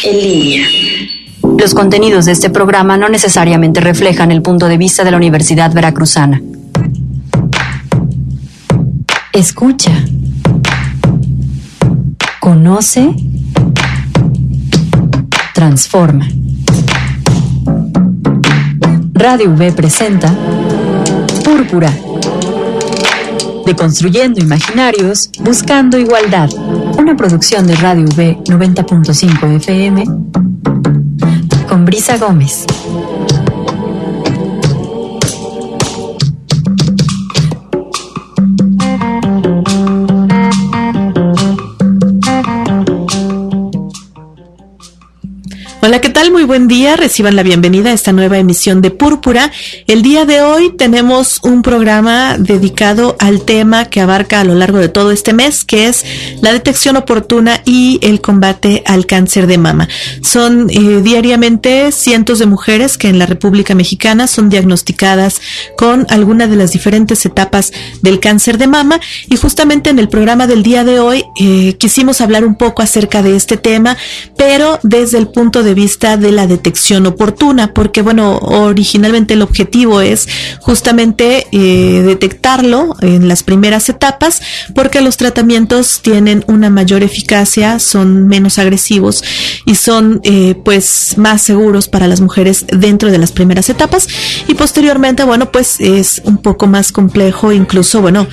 en línea. Los contenidos de este programa no necesariamente reflejan el punto de vista de la Universidad Veracruzana. Escucha. Conoce. Transforma. Radio V presenta Púrpura. Deconstruyendo imaginarios, buscando igualdad. Una producción de Radio V 90.5 FM con Brisa Gómez. Hola, ¿qué tal? Muy buen día. Reciban la bienvenida a esta nueva emisión de Púrpura. El día de hoy tenemos un programa dedicado al tema que abarca a lo largo de todo este mes, que es la detección oportuna y el combate al cáncer de mama. Son diariamente cientos de mujeres que en la República Mexicana son diagnosticadas con alguna de las diferentes etapas del cáncer de mama, y justamente en el programa del día de hoy quisimos hablar un poco acerca de este tema, pero desde el punto de vista de la detección oportuna, porque bueno, originalmente el objetivo es justamente detectarlo en las primeras etapas, porque los tratamientos tienen una mayor eficacia, son menos agresivos y son pues más seguros para las mujeres dentro de las primeras etapas, y posteriormente bueno, pues es un poco más complejo, incluso bueno,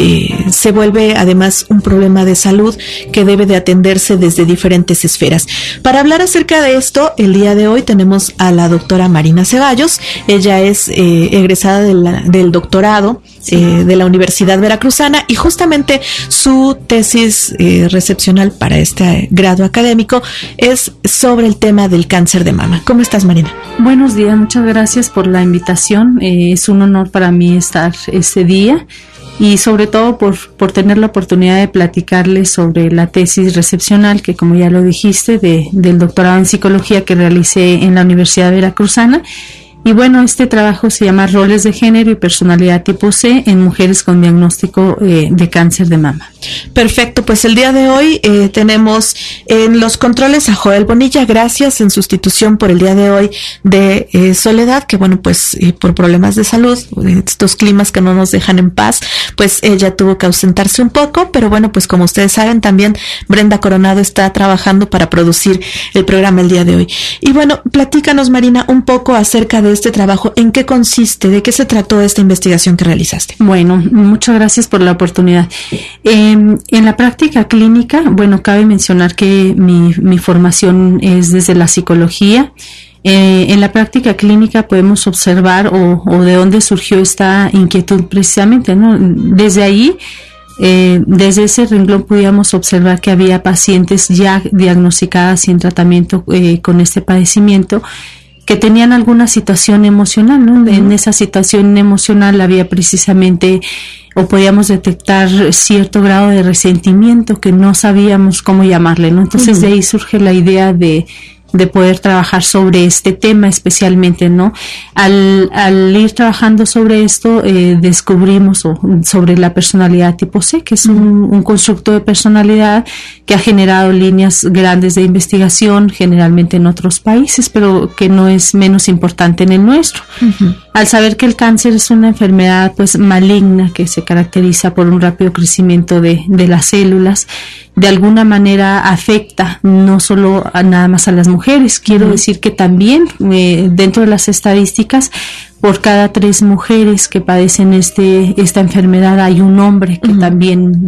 se vuelve además un problema de salud que debe de atenderse desde diferentes esferas. Para hablar acerca de esto, el día de hoy tenemos a la doctora Marina Ceballos. Ella es egresada del doctorado de la Universidad Veracruzana, y justamente su tesis recepcional para este grado académico es sobre el tema del cáncer de mama. ¿Cómo estás, Marina? Buenos días, muchas gracias por la invitación. Es un honor para mí estar este día, y sobre todo por tener la oportunidad de platicarles sobre la tesis recepcional, que como ya lo dijiste, del doctorado en psicología que realicé en la Universidad Veracruzana. Y bueno, este trabajo se llama Roles de Género y Personalidad Tipo C en Mujeres con Diagnóstico de Cáncer de Mama. Perfecto, pues el día de hoy tenemos en los controles a Joel Bonilla, gracias, en sustitución por el día de hoy de Soledad, que bueno, pues por problemas de salud, estos climas que no nos dejan en paz, pues ella tuvo que ausentarse un poco, pero bueno, pues como ustedes saben, también Brenda Coronado está trabajando para producir el programa el día de hoy. Y bueno, platícanos, Marina, un poco acerca de este trabajo, ¿en qué consiste? ¿De qué se trató esta investigación que realizaste? Bueno, muchas gracias por la oportunidad. En la práctica clínica, bueno, cabe mencionar que mi formación es desde la psicología. En la práctica clínica podemos observar o de dónde surgió esta inquietud precisamente, ¿no? Desde ahí, desde ese renglón podíamos observar que había pacientes ya diagnosticadas y en tratamiento con este padecimiento, que tenían alguna situación emocional, ¿no? Uh-huh. En esa situación emocional había precisamente, o podíamos detectar cierto grado de resentimiento que no sabíamos cómo llamarle, ¿no? Entonces uh-huh. De ahí surge la idea de poder trabajar sobre este tema especialmente, ¿no? Al ir trabajando sobre esto, descubrimos sobre la personalidad tipo C, que es un constructo de personalidad que ha generado líneas grandes de investigación, generalmente en otros países, pero que no es menos importante en el nuestro. Uh-huh. Al saber que el cáncer es una enfermedad pues maligna que se caracteriza por un rápido crecimiento de las células, de alguna manera afecta no solo nada más a las mujeres. Quiero uh-huh. decir que también dentro de las estadísticas, por cada 3 mujeres que padecen esta enfermedad hay un hombre que uh-huh. también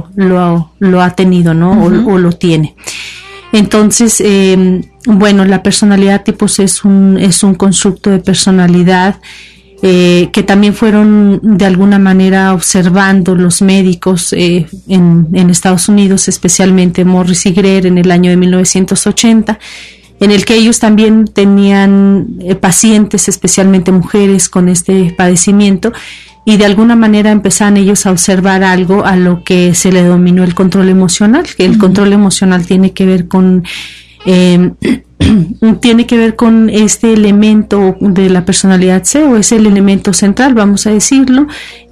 lo ha tenido, ¿no? Uh-huh. o lo tiene. Entonces, bueno, la personalidad tipo C es un constructo de personalidad que también fueron de alguna manera observando los médicos en Estados Unidos, especialmente Morris y Greer en el año de 1980, en el que ellos también tenían pacientes, especialmente mujeres con este padecimiento, y de alguna manera empezaron ellos a observar algo a lo que se le denominó el control emocional, que el control emocional tiene que ver con tiene que ver con este elemento de la personalidad C, o es el elemento central, vamos a decirlo.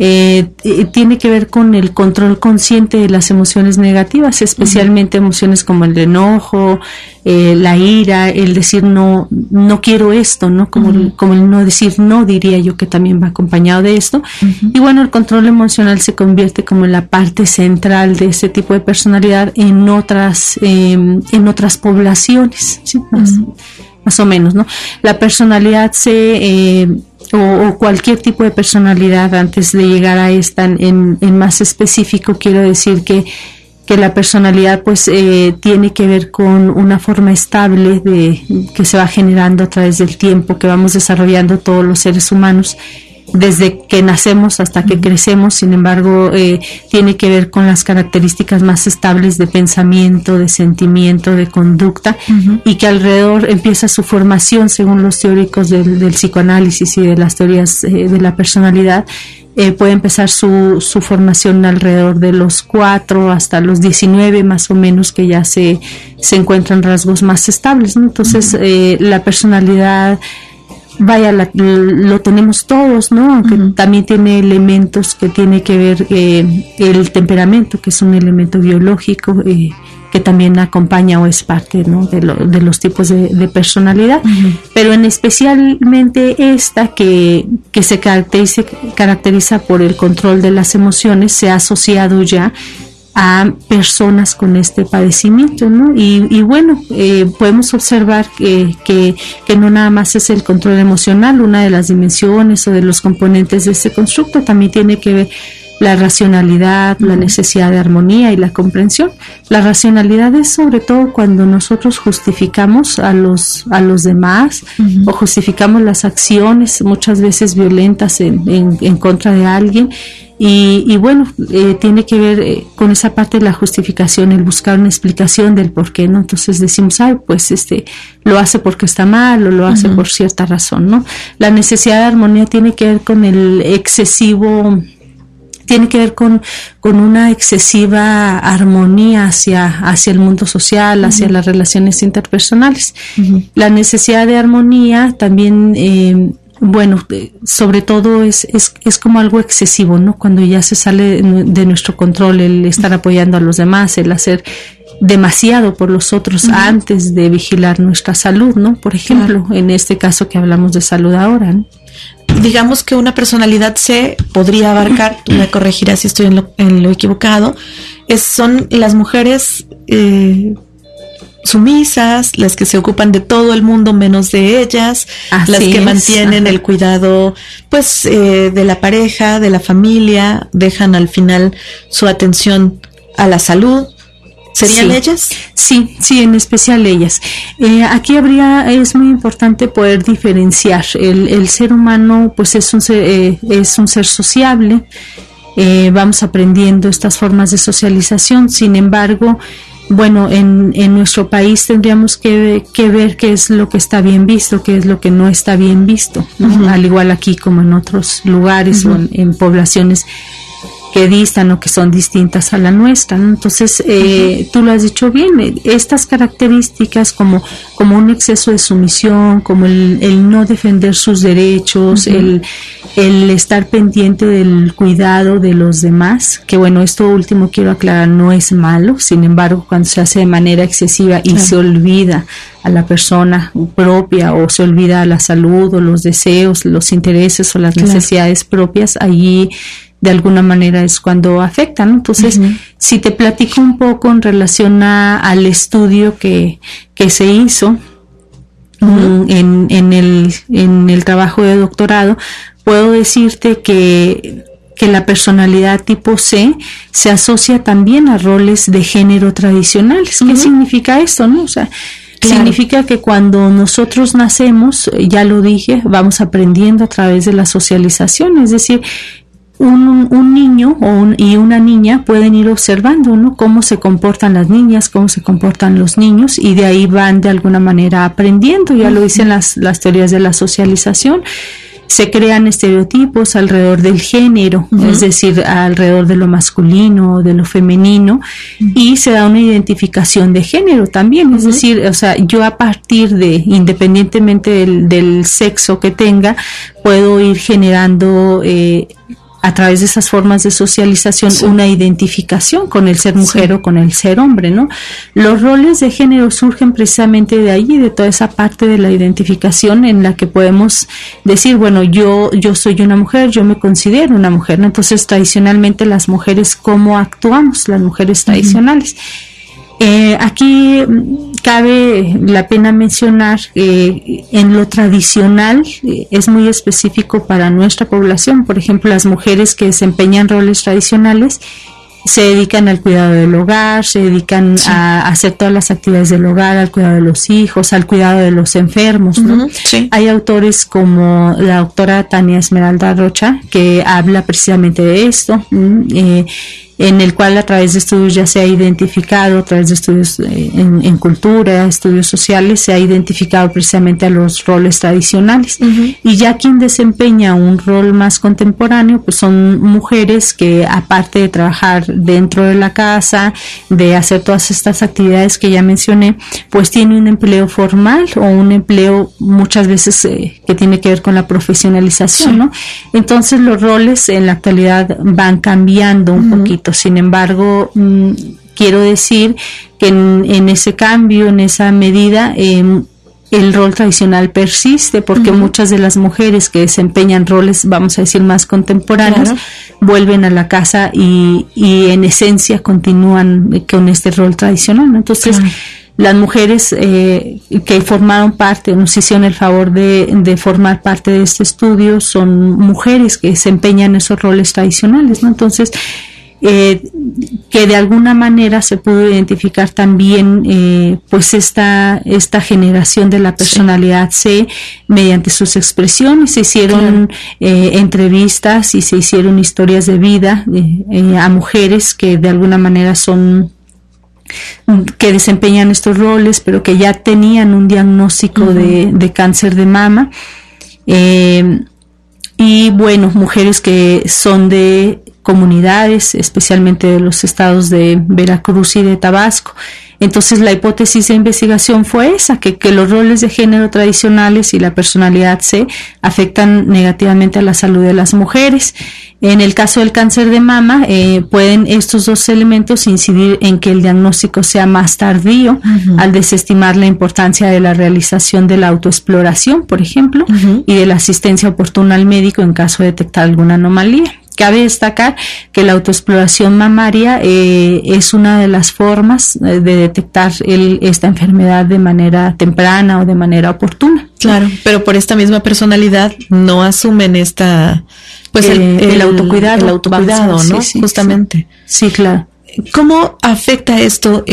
Tiene que ver con el control consciente de las emociones negativas, especialmente emociones como el enojo, la ira, el decir no quiero esto, ¿no? Como el no decir no, diría yo que también va acompañado de esto. Y bueno, el control emocional se convierte como en la parte central de este tipo de personalidad en otras poblaciones, ¿sí? Más o menos, ¿no? La personalidad C o cualquier tipo de personalidad, antes de llegar a esta en más específico, quiero decir que la personalidad pues tiene que ver con una forma estable que se va generando a través del tiempo, que vamos desarrollando todos los seres humanos desde que nacemos hasta que crecemos. Sin embargo, tiene que ver con las características más estables de pensamiento, de sentimiento, de conducta, y que alrededor empieza su formación, según los teóricos del psicoanálisis y de las teorías de la personalidad. Puede empezar su formación alrededor de los 4 hasta los 19 más o menos, que ya se encuentran rasgos más estables, ¿no? Entonces la personalidad, vaya, lo tenemos todos, ¿no? Aunque también tiene elementos que tiene que ver el temperamento, que es un elemento biológico que también acompaña o es parte, ¿no? de los tipos de personalidad, pero en especialmente esta que se caracteriza por el control de las emociones, se ha asociado ya a personas con este padecimiento, ¿no? Y bueno, podemos observar que no nada más es el control emocional, una de las dimensiones o de los componentes de este constructo, también tiene que ver la racionalidad, la necesidad de armonía y la comprensión. La racionalidad es sobre todo cuando nosotros justificamos a los demás, o justificamos las acciones muchas veces violentas en contra de alguien. Y bueno, tiene que ver con esa parte de la justificación, el buscar una explicación del por qué, ¿no? Entonces decimos, pues lo hace porque está mal, o lo hace por cierta razón, ¿no? La necesidad de armonía tiene que ver con el excesivo, tiene que ver con una excesiva armonía hacia el mundo social, hacia las relaciones interpersonales. La necesidad de armonía también, bueno, sobre todo es como algo excesivo, ¿no? Cuando ya se sale de nuestro control, el estar apoyando a los demás, el hacer demasiado por los otros antes de vigilar nuestra salud, ¿no? Por ejemplo, en este caso que hablamos de salud ahora, ¿no? Digamos que una personalidad C podría abarcar, tú me corregirás si estoy en lo equivocado, son las mujeres sumisas, las que se ocupan de todo el mundo menos de ellas, las que mantienen el cuidado pues de la pareja, de la familia, dejan al final su atención a la salud. ¿Serían ellas? Sí, en especial ellas. Aquí es muy importante poder diferenciar. El ser humano pues es un ser sociable, vamos aprendiendo estas formas de socialización. Sin embargo, bueno, en nuestro país tendríamos que ver qué es lo que está bien visto, qué es lo que no está bien visto, ¿no? Al igual aquí como en otros lugares o en poblaciones que distan o que son distintas a la nuestra, ¿no? Entonces, tú lo has dicho bien, estas características como un exceso de sumisión, como el no defender sus derechos, el estar pendiente del cuidado de los demás, que bueno, esto último quiero aclarar, no es malo. Sin embargo, cuando se hace de manera excesiva y se olvida a la persona propia, o se olvida la salud o los deseos, los intereses o las necesidades propias, allí de alguna manera es cuando afectan, ¿no? Entonces, si te platico un poco en relación al estudio que se hizo en el trabajo de doctorado, puedo decirte que la personalidad tipo C se asocia también a roles de género tradicionales. ¿Qué significa esto, no? O sea, significa que cuando nosotros nacemos, ya lo dije, vamos aprendiendo a través de la socialización, es decir, un niño y una niña pueden ir observando, ¿no? Cómo se comportan las niñas, cómo se comportan los niños, y de ahí van de alguna manera aprendiendo. Ya lo dicen las teorías de la socialización. Se crean estereotipos alrededor del género, es decir, alrededor de lo masculino, de lo femenino, y se da una identificación de género también, es decir, o sea, yo a partir de, independientemente del sexo que tenga, puedo ir generando a través de esas formas de socialización una identificación con el ser mujer o con el ser hombre, ¿no? Los roles de género surgen precisamente de ahí, de toda esa parte de la identificación en la que podemos decir, bueno, yo soy una mujer, yo me considero una mujer, ¿no? Entonces, tradicionalmente las mujeres, ¿cómo actuamos las mujeres tradicionales? Aquí cabe la pena mencionar en lo tradicional es muy específico para nuestra población. Por ejemplo, las mujeres que desempeñan roles tradicionales se dedican al cuidado del hogar, se dedican a hacer todas las actividades del hogar, al cuidado de los hijos, al cuidado de los enfermos, ¿no? Hay autores como la doctora Tania Esmeralda Rocha que habla precisamente de esto, en el cual a través de estudios ya se ha identificado, a través de estudios en cultura, estudios sociales, se ha identificado precisamente a los roles tradicionales. Y ya quien desempeña un rol más contemporáneo, pues son mujeres que, aparte de trabajar dentro de la casa, de hacer todas estas actividades que ya mencioné, pues tiene un empleo formal o un empleo muchas veces que tiene que ver con la profesionalización, ¿no? Entonces los roles en la actualidad van cambiando un poquito. Sin embargo, quiero decir que en ese cambio, en esa medida, el rol tradicional persiste, porque muchas de las mujeres que desempeñan roles, vamos a decir, más contemporáneos, vuelven a la casa y en esencia continúan con este rol tradicional, ¿no? Entonces, las mujeres que formaron parte, nos hicieron el favor de formar parte de este estudio, son mujeres que desempeñan esos roles tradicionales, ¿no? Entonces, que de alguna manera se pudo identificar también pues esta generación de la personalidad C mediante sus expresiones. Se hicieron entrevistas y se hicieron historias de vida a mujeres que de alguna manera que desempeñan estos roles, pero que ya tenían un diagnóstico de cáncer de mama, y bueno, mujeres que son de comunidades, especialmente de los estados de Veracruz y de Tabasco. Entonces la hipótesis de investigación fue esa, que los roles de género tradicionales y la personalidad C afectan negativamente a la salud de las mujeres. En el caso del cáncer de mama, pueden estos dos elementos incidir en que el diagnóstico sea más tardío, al desestimar la importancia de la realización de la autoexploración, por ejemplo, y de la asistencia oportuna al médico en caso de detectar alguna anomalía. Cabe destacar que la autoexploración mamaria es una de las formas de detectar esta enfermedad de manera temprana o de manera oportuna. Claro, pero por esta misma personalidad no asumen esta, pues el autocuidado. El autocuidado, ¿no? Sí, justamente. Sí, claro. ¿Cómo afecta esto?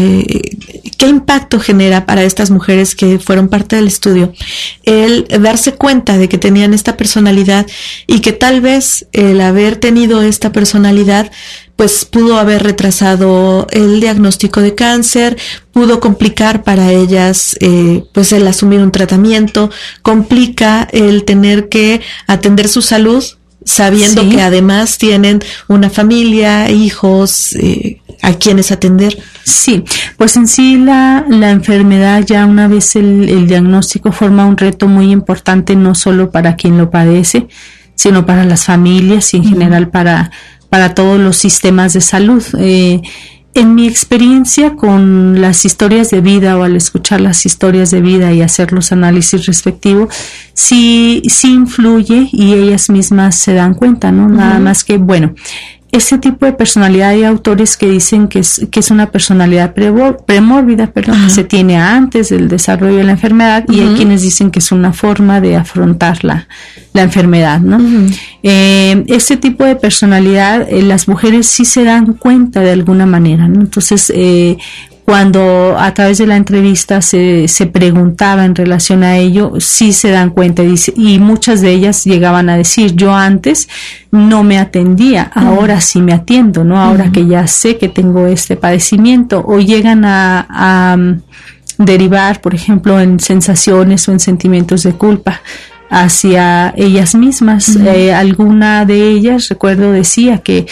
¿Qué impacto genera para estas mujeres que fueron parte del estudio el darse cuenta de que tenían esta personalidad y que tal vez el haber tenido esta personalidad pues pudo haber retrasado el diagnóstico de cáncer, pudo complicar para ellas pues el asumir un tratamiento, complica el tener que atender su salud sabiendo que además tienen una familia, hijos a quienes atender? Sí, pues en sí la enfermedad, ya una vez el diagnóstico, forma un reto muy importante, no solo para quien lo padece, sino para las familias y en general para todos los sistemas de salud. En mi experiencia con las historias de vida, o al escuchar las historias de vida y hacer los análisis respectivos, sí influye y ellas mismas se dan cuenta, ¿no? Nada más que, bueno, ese tipo de personalidad, hay autores que dicen que es una personalidad premórbida, que se tiene antes del desarrollo de la enfermedad, y hay quienes dicen que es una forma de afrontar la enfermedad, ¿no? Este tipo de personalidad, las mujeres sí se dan cuenta de alguna manera, ¿no? Entonces, cuando a través de la entrevista se preguntaba en relación a ello, sí se dan cuenta, y muchas de ellas llegaban a decir: yo antes no me atendía, ahora sí me atiendo, ¿no? Ahora que ya sé que tengo este padecimiento. O llegan a derivar, por ejemplo, en sensaciones o en sentimientos de culpa. hacia ellas mismas. Alguna de ellas, recuerdo, decía que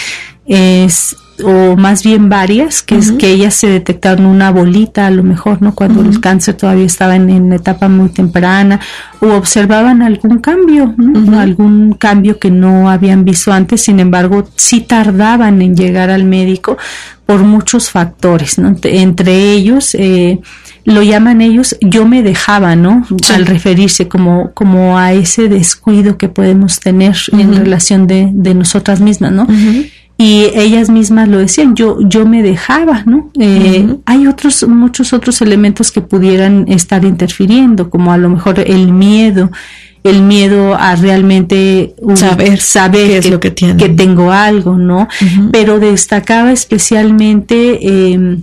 o más bien varias, que es que ellas se detectaron una bolita a lo mejor, ¿no? Cuando el cáncer todavía estaba en etapa muy temprana, o observaban algún cambio, ¿no? Algún cambio que no habían visto antes, sin embargo, sí tardaban en llegar al médico por muchos factores, ¿no? Entre ellos, lo llaman ellos, yo me dejaba, ¿no? Sí. Al referirse como a ese descuido que podemos tener en relación de nosotras mismas, ¿no? Y ellas mismas lo decían, yo me dejaba, ¿no? Hay muchos otros elementos que pudieran estar interfiriendo, como a lo mejor el miedo a realmente saber qué es lo que tiene, que tengo algo, ¿no? Pero destacaba especialmente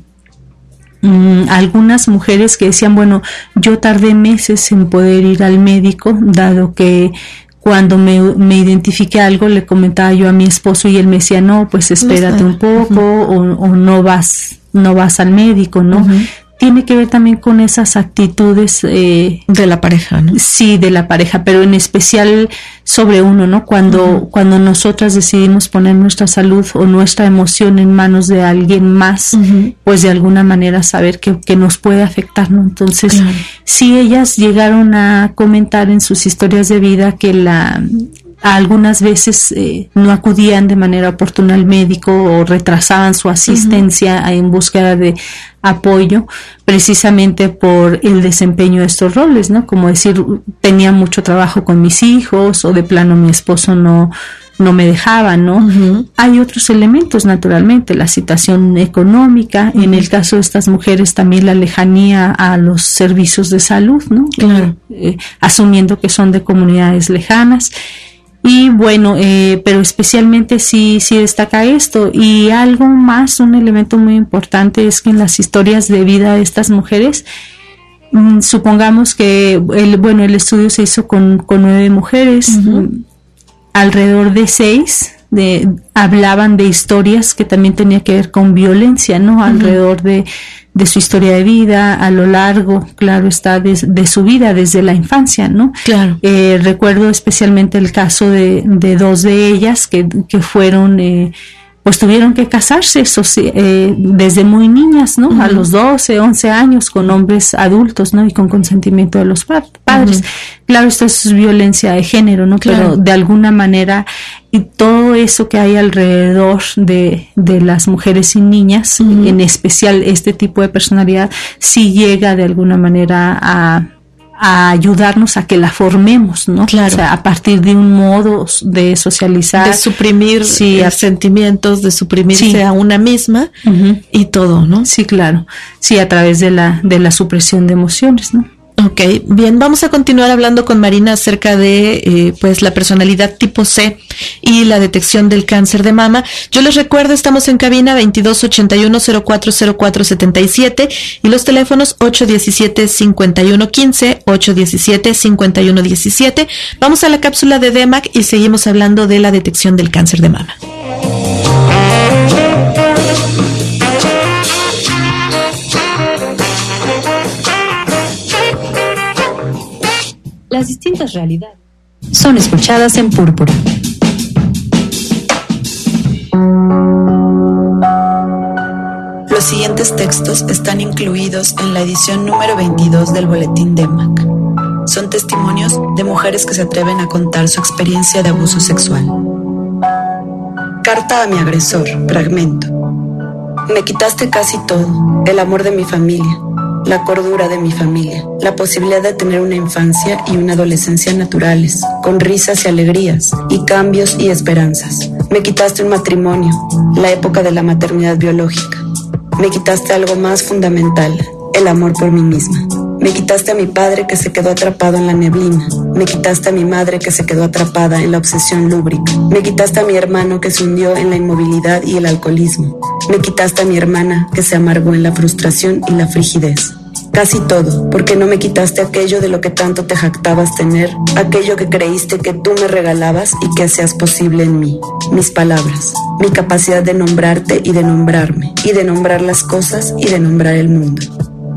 algunas mujeres que decían, bueno, yo tardé meses en poder ir al médico, dado que cuando me identifiqué algo, le comentaba yo a mi esposo y él me decía, no, pues espérate un poco, o no vas al médico, ¿no? Tiene que ver también con esas actitudes de la pareja, ¿no? Sí, de la pareja, pero en especial sobre uno, ¿no? Cuando nosotras decidimos poner nuestra salud o nuestra emoción en manos de alguien más, pues de alguna manera saber que nos puede afectar, ¿no? Entonces, sí, ellas llegaron a comentar en sus historias de vida que algunas veces no acudían de manera oportuna al médico o retrasaban su asistencia en búsqueda de apoyo, precisamente por el desempeño de estos roles, ¿no? Como decir, tenía mucho trabajo con mis hijos, o de plano mi esposo no me dejaba, ¿no? Hay otros elementos, naturalmente, la situación económica, en el caso de estas mujeres también la lejanía a los servicios de salud, ¿no? Claro. Asumiendo que son de comunidades lejanas. Y bueno, pero especialmente sí destaca esto. Y algo más, un elemento muy importante es que en las historias de vida de estas mujeres, supongamos que el estudio se hizo con 9 mujeres, alrededor de 6 hablaban de historias que también tenía que ver con violencia, ¿no? Alrededor de su historia de vida, a lo largo, claro está, de su vida desde la infancia, ¿no? Claro. Recuerdo especialmente el caso de 2 de ellas que fueron, pues tuvieron que casarse desde muy niñas, ¿no? A los 12, 11 años, con hombres adultos, ¿no? Y con consentimiento de los padres. Claro, esto es violencia de género, ¿no? Claro. Pero de alguna manera, y todo eso que hay alrededor de las mujeres y niñas, en especial este tipo de personalidad, sí llega de alguna manera a ayudarnos a que la formemos, ¿no? Claro. O sea, a partir de un modo de socializar. De suprimir sentimientos, de suprimirse a una misma y todo, ¿no? Sí, claro. Sí, a través de la supresión de emociones, ¿no? Ok, bien, vamos a continuar hablando con Marina acerca de pues la personalidad tipo C y la detección del cáncer de mama. Yo les recuerdo, estamos en cabina 2281-040477 y los teléfonos 817-5115, 817-5117. Vamos a la cápsula de DEMAC y seguimos hablando de la detección del cáncer de mama. Las distintas realidades son escuchadas en Púrpura. Los siguientes textos están incluidos en la edición número 22 del Boletín DEMAC. Son testimonios de mujeres que se atreven a contar su experiencia de abuso sexual. Carta a mi agresor, fragmento. Me quitaste casi todo, el amor de mi familia, la cordura de mi familia, la posibilidad de tener una infancia y una adolescencia naturales, con risas y alegrías, y cambios y esperanzas. Me quitaste un matrimonio, la época de la maternidad biológica. Me quitaste algo más fundamental, el amor por mí misma. Me quitaste a mi padre que se quedó atrapado en la neblina. Me quitaste a mi madre que se quedó atrapada en la obsesión lúbrica. Me quitaste a mi hermano que se hundió en la inmovilidad y el alcoholismo. Me quitaste a mi hermana que se amargó en la frustración y la frigidez. Casi todo, porque no me quitaste aquello de lo que tanto te jactabas tener, aquello que creíste que tú me regalabas y que hacías posible en mí. Mis palabras, mi capacidad de nombrarte y de nombrarme, y de nombrar las cosas y de nombrar el mundo.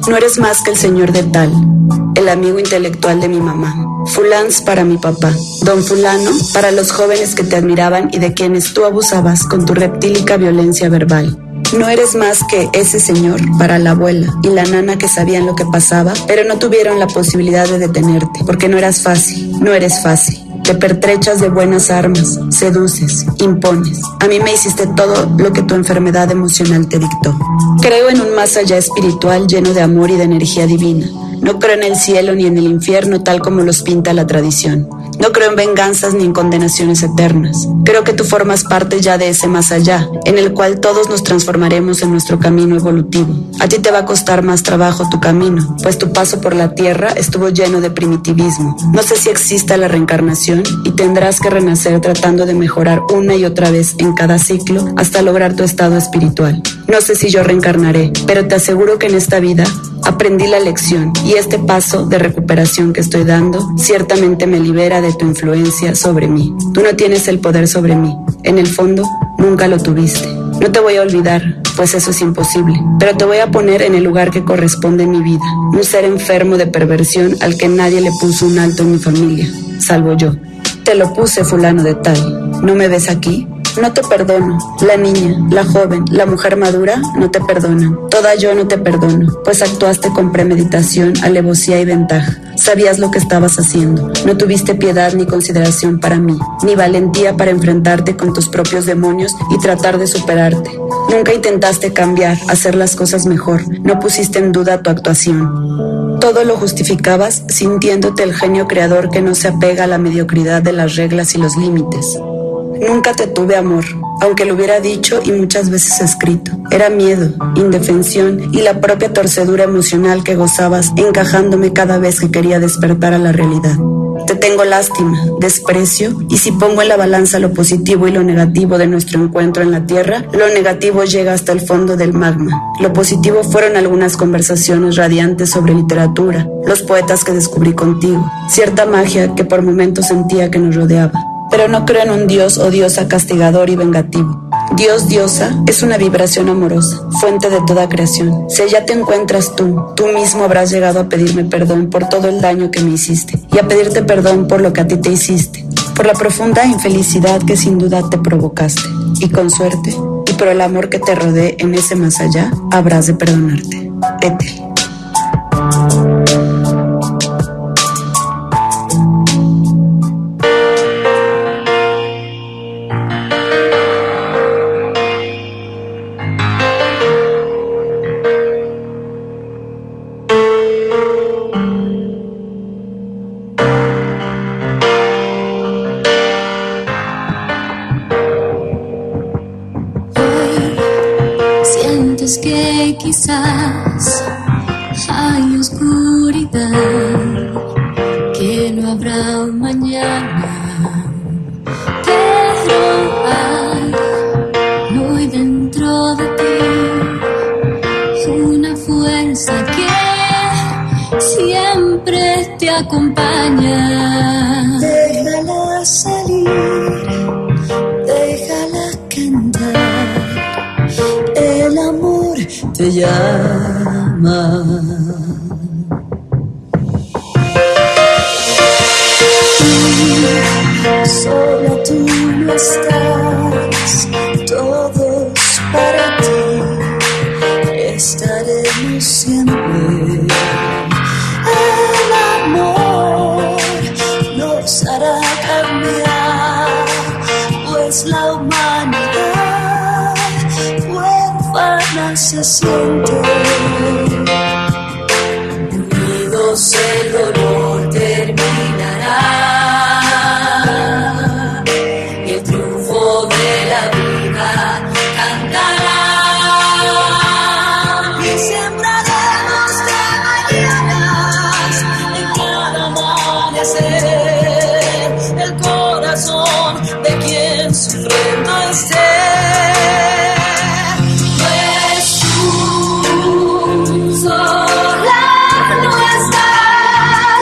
No eres más que el señor de tal, el amigo intelectual de mi mamá. Fulans para mi papá, don fulano para los jóvenes que te admiraban y de quienes tú abusabas con tu reptílica violencia verbal. No eres más que ese señor para la abuela y la nana que sabían lo que pasaba, pero no tuvieron la posibilidad de detenerte, porque no eras fácil, no eres fácil. Te pertrechas de buenas armas, seduces, impones. A mí me hiciste todo lo que tu enfermedad emocional te dictó. Creo en un más allá espiritual lleno de amor y de energía divina. No creo en el cielo ni en el infierno tal como los pinta la tradición. No creo en venganzas ni en condenaciones eternas. Creo que tú formas parte ya de ese más allá, en el cual todos nos transformaremos en nuestro camino evolutivo. A ti te va a costar más trabajo tu camino, pues tu paso por la tierra estuvo lleno de primitivismo. No sé si exista la reencarnación y tendrás que renacer tratando de mejorar una y otra vez en cada ciclo hasta lograr tu estado espiritual. No sé si yo reencarnaré, pero te aseguro que en esta vida aprendí la lección y este paso de recuperación que estoy dando ciertamente me libera de tu influencia sobre mí. Tú no tienes el poder sobre mí. En el fondo, nunca lo tuviste. No te voy a olvidar, pues eso es imposible, pero te voy a poner en el lugar que corresponde en mi vida. Un ser enfermo de perversión al que nadie le puso un alto en mi familia, salvo yo. Te lo puse, fulano de tal. ¿No me ves aquí? No te perdono. La niña, la joven, la mujer madura no te perdonan. Toda yo no te perdono, pues actuaste con premeditación, alevosía y ventaja. Sabías lo que estabas haciendo. No tuviste piedad ni consideración para mí, ni valentía para enfrentarte con tus propios demonios y tratar de superarte. Nunca intentaste cambiar, hacer las cosas mejor. No pusiste en duda tu actuación. Todo lo justificabas sintiéndote el genio creador que no se apega a la mediocridad de las reglas y los límites. Nunca te tuve amor, aunque lo hubiera dicho y muchas veces escrito. Era miedo, indefensión y la propia torcedura emocional que gozabas encajándome cada vez que quería despertar a la realidad. Te tengo lástima, desprecio, y si pongo en la balanza lo positivo y lo negativo de nuestro encuentro en la tierra, lo negativo llega hasta el fondo del magma. Lo positivo fueron algunas conversaciones radiantes sobre literatura, los poetas que descubrí contigo, cierta magia que por momentos sentía que nos rodeaba. Pero no creo en un dios o diosa castigador y vengativo. Dios, diosa, es una vibración amorosa, fuente de toda creación. Si allá te encuentras tú mismo habrás llegado a pedirme perdón por todo el daño que me hiciste y a pedirte perdón por lo que a ti te hiciste, por la profunda infelicidad que sin duda te provocaste. Y con suerte, y por el amor que te rodee en ese más allá, habrás de perdonarte. Ethel. Que quizás hay oscuridad, que no habrá un mañana, pero hay muy dentro de ti una fuerza que siempre te acompaña. Déjala salir, déjala cantar, el amor te llama. Sola tú no estás, todos para ti estaremos siempre. El amor nos hará cambiar, pues la humanidad huérfana se siente. Unidos el dolor terminará, y el triunfo de la vida cantará. Y sembraremos de mañanas en cada amanecer el corazón de quien sufriendo esté. Sola no estás,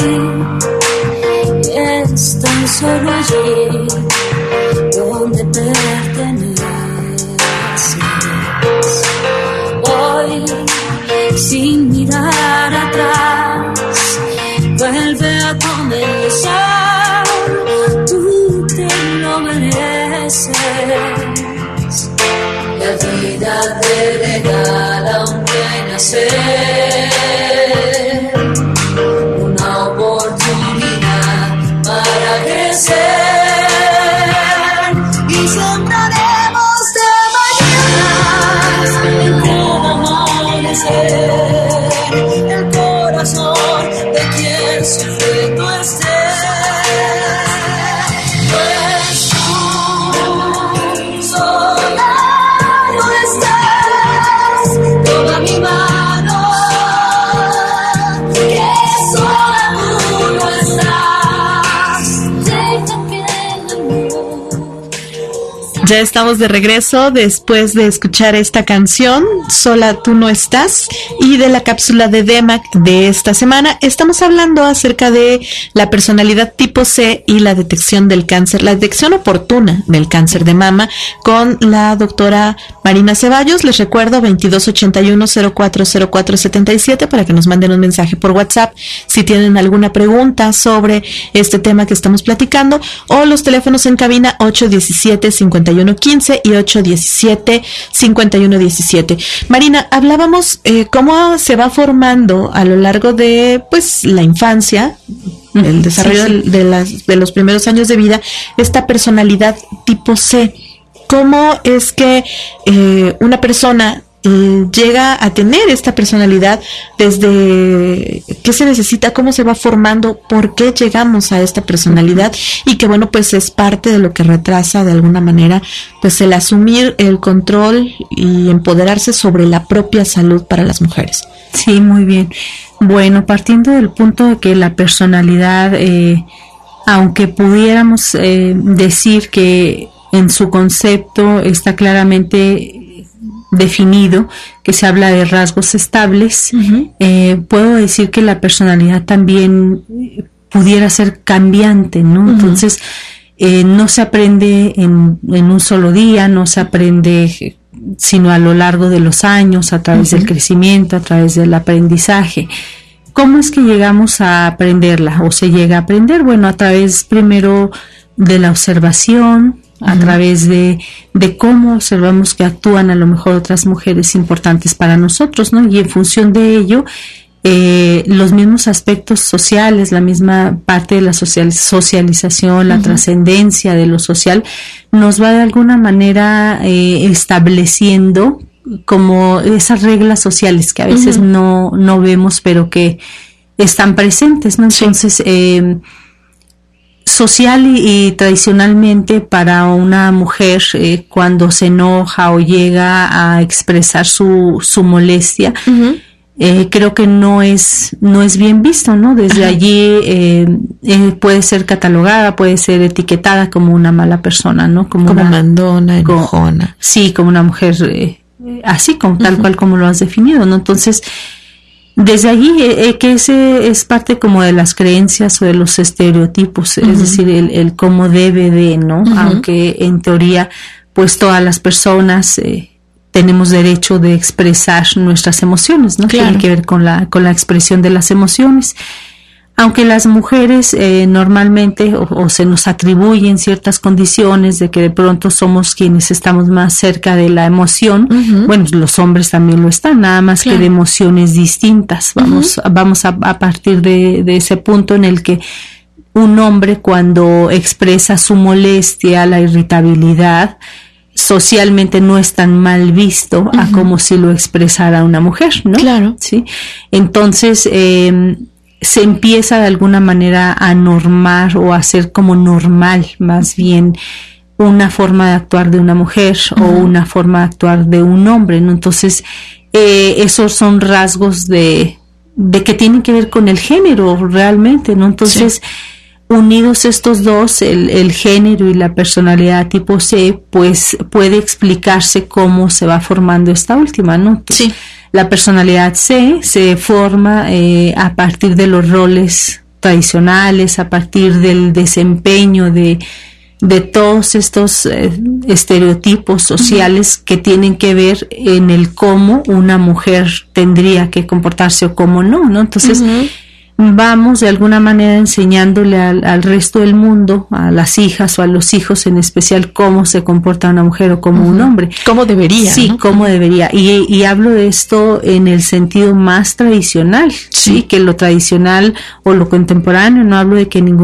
y es tan solo allí donde perteneces. Hoy, sin mirar atrás, vuelve a comenzar. Tú te lo mereces. La vida te regala un renacer, una oportunidad para crecer, y sembraremos de mañanas en cada amanecer el corazón de quien sufriendo esté. Pues tú sola no estás, toma mi mano, que sola tú no estás. Deja que el amor. Ya estamos de regreso después de escuchar esta canción, Sola tú no estás, y de la cápsula de DEMAC de esta semana. Estamos hablando acerca de la personalidad tipo C y la detección del cáncer, la detección oportuna del cáncer de mama, con la doctora Marina Ceballos. Les recuerdo 2281-040477 para que nos manden un mensaje por WhatsApp si tienen alguna pregunta sobre este tema que estamos platicando, o los teléfonos en cabina 817-5115 y 817-5117. Marina, hablábamos cómo se va formando a lo largo de pues la infancia, el desarrollo de los primeros años de vida, esta personalidad tipo C. ¿Cómo es que una persona llega a tener esta personalidad? ¿Desde qué se necesita? ¿Cómo se va formando? ¿Por qué llegamos a esta personalidad? Y que bueno, pues es parte de lo que retrasa de alguna manera pues el asumir el control y empoderarse sobre la propia salud para las mujeres. Sí, muy bien. Bueno, partiendo del punto de que la personalidad, aunque pudiéramos decir que en su concepto está claramente definido, que se habla de rasgos estables, puedo decir que la personalidad también pudiera ser cambiante, ¿no? Entonces, no se aprende en un solo día, no se aprende sino a lo largo de los años, a través del crecimiento, a través del aprendizaje. ¿Cómo es que llegamos a aprenderla o se llega a aprender? Bueno, a través primero de la observación, a través de cómo observamos que actúan a lo mejor otras mujeres importantes para nosotros, ¿no? Y en función de ello, los mismos aspectos sociales, la misma parte de la socialización, la trascendencia de lo social, nos va de alguna manera estableciendo como esas reglas sociales que a veces no vemos, pero que están presentes, ¿no? Entonces, social y tradicionalmente para una mujer, cuando se enoja o llega a expresar su molestia, creo que no es bien visto, ¿no? Desde allí puede ser catalogada, puede ser etiquetada como una mala persona, ¿no? Como una mandona, enojona. Sí, como una mujer así, como tal cual como lo has definido, ¿no? Entonces, desde allí que ese es parte como de las creencias o de los estereotipos, es decir, el cómo debe de, ¿no? Aunque en teoría, pues todas las personas tenemos derecho de expresar nuestras emociones, ¿no? Claro. Tiene que ver con la expresión de las emociones. Aunque las mujeres normalmente o se nos atribuyen ciertas condiciones de que de pronto somos quienes estamos más cerca de la emoción, bueno, los hombres también lo están, nada más que de emociones distintas. Vamos a partir de ese punto en el que un hombre, cuando expresa su molestia, la irritabilidad, socialmente no es tan mal visto a como si lo expresara una mujer, ¿no? Claro. ¿Sí? Entonces, se empieza de alguna manera a normar o a hacer como normal, más bien, una forma de actuar de una mujer o una forma de actuar de un hombre, ¿no? Entonces, esos son rasgos de que tienen que ver con el género realmente, ¿no? Entonces, unidos estos dos, el género y la personalidad tipo C, pues puede explicarse cómo se va formando esta última, ¿no? La personalidad C se forma a partir de los roles tradicionales, a partir del desempeño de todos estos estereotipos sociales que tienen que ver en el cómo una mujer tendría que comportarse o cómo no, Entonces, vamos de alguna manera enseñándole al resto del mundo, a las hijas o a los hijos en especial, cómo se comporta una mujer o como un hombre. ¿Cómo debería? Sí, ¿no? cómo debería. Y hablo de esto en el sentido más tradicional, sí, que lo tradicional o lo contemporáneo. No hablo de que ni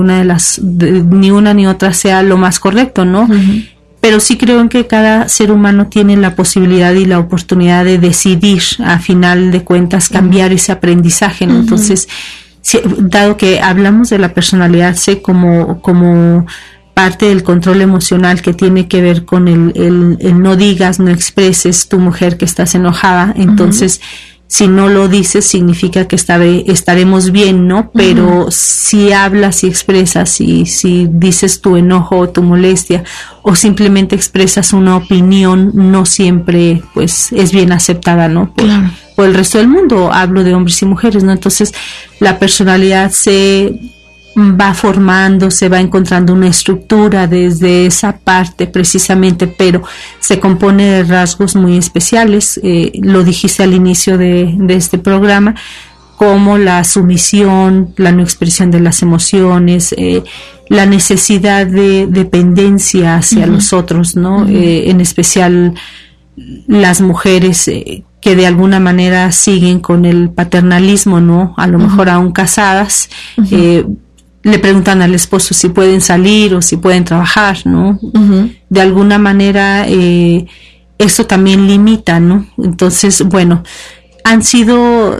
una ni otra sea lo más correcto, ¿no? Pero sí creo en que cada ser humano tiene la posibilidad y la oportunidad de decidir, a final de cuentas, cambiar ese aprendizaje, ¿no? Entonces, dado que hablamos de la personalidad C como parte del control emocional que tiene que ver con el no digas, no expreses, tu mujer que estás enojada, entonces si no lo dices significa que estaremos bien, ¿no? Pero si hablas y expresas y si dices tu enojo o tu molestia o simplemente expresas una opinión, no siempre pues es bien aceptada, ¿no? Por el resto del mundo, hablo de hombres y mujeres, ¿no? Entonces la personalidad se va formando, se va encontrando una estructura desde esa parte precisamente, pero se compone de rasgos muy especiales, lo dijiste al inicio de este programa, como la sumisión, la no expresión de las emociones, la necesidad de dependencia hacia los otros, ¿no? En especial las mujeres que de alguna manera siguen con el paternalismo, ¿no? A lo mejor aún casadas, le preguntan al esposo si pueden salir o si pueden trabajar, ¿no? De alguna manera eso también limita, ¿no? Entonces, bueno, han sido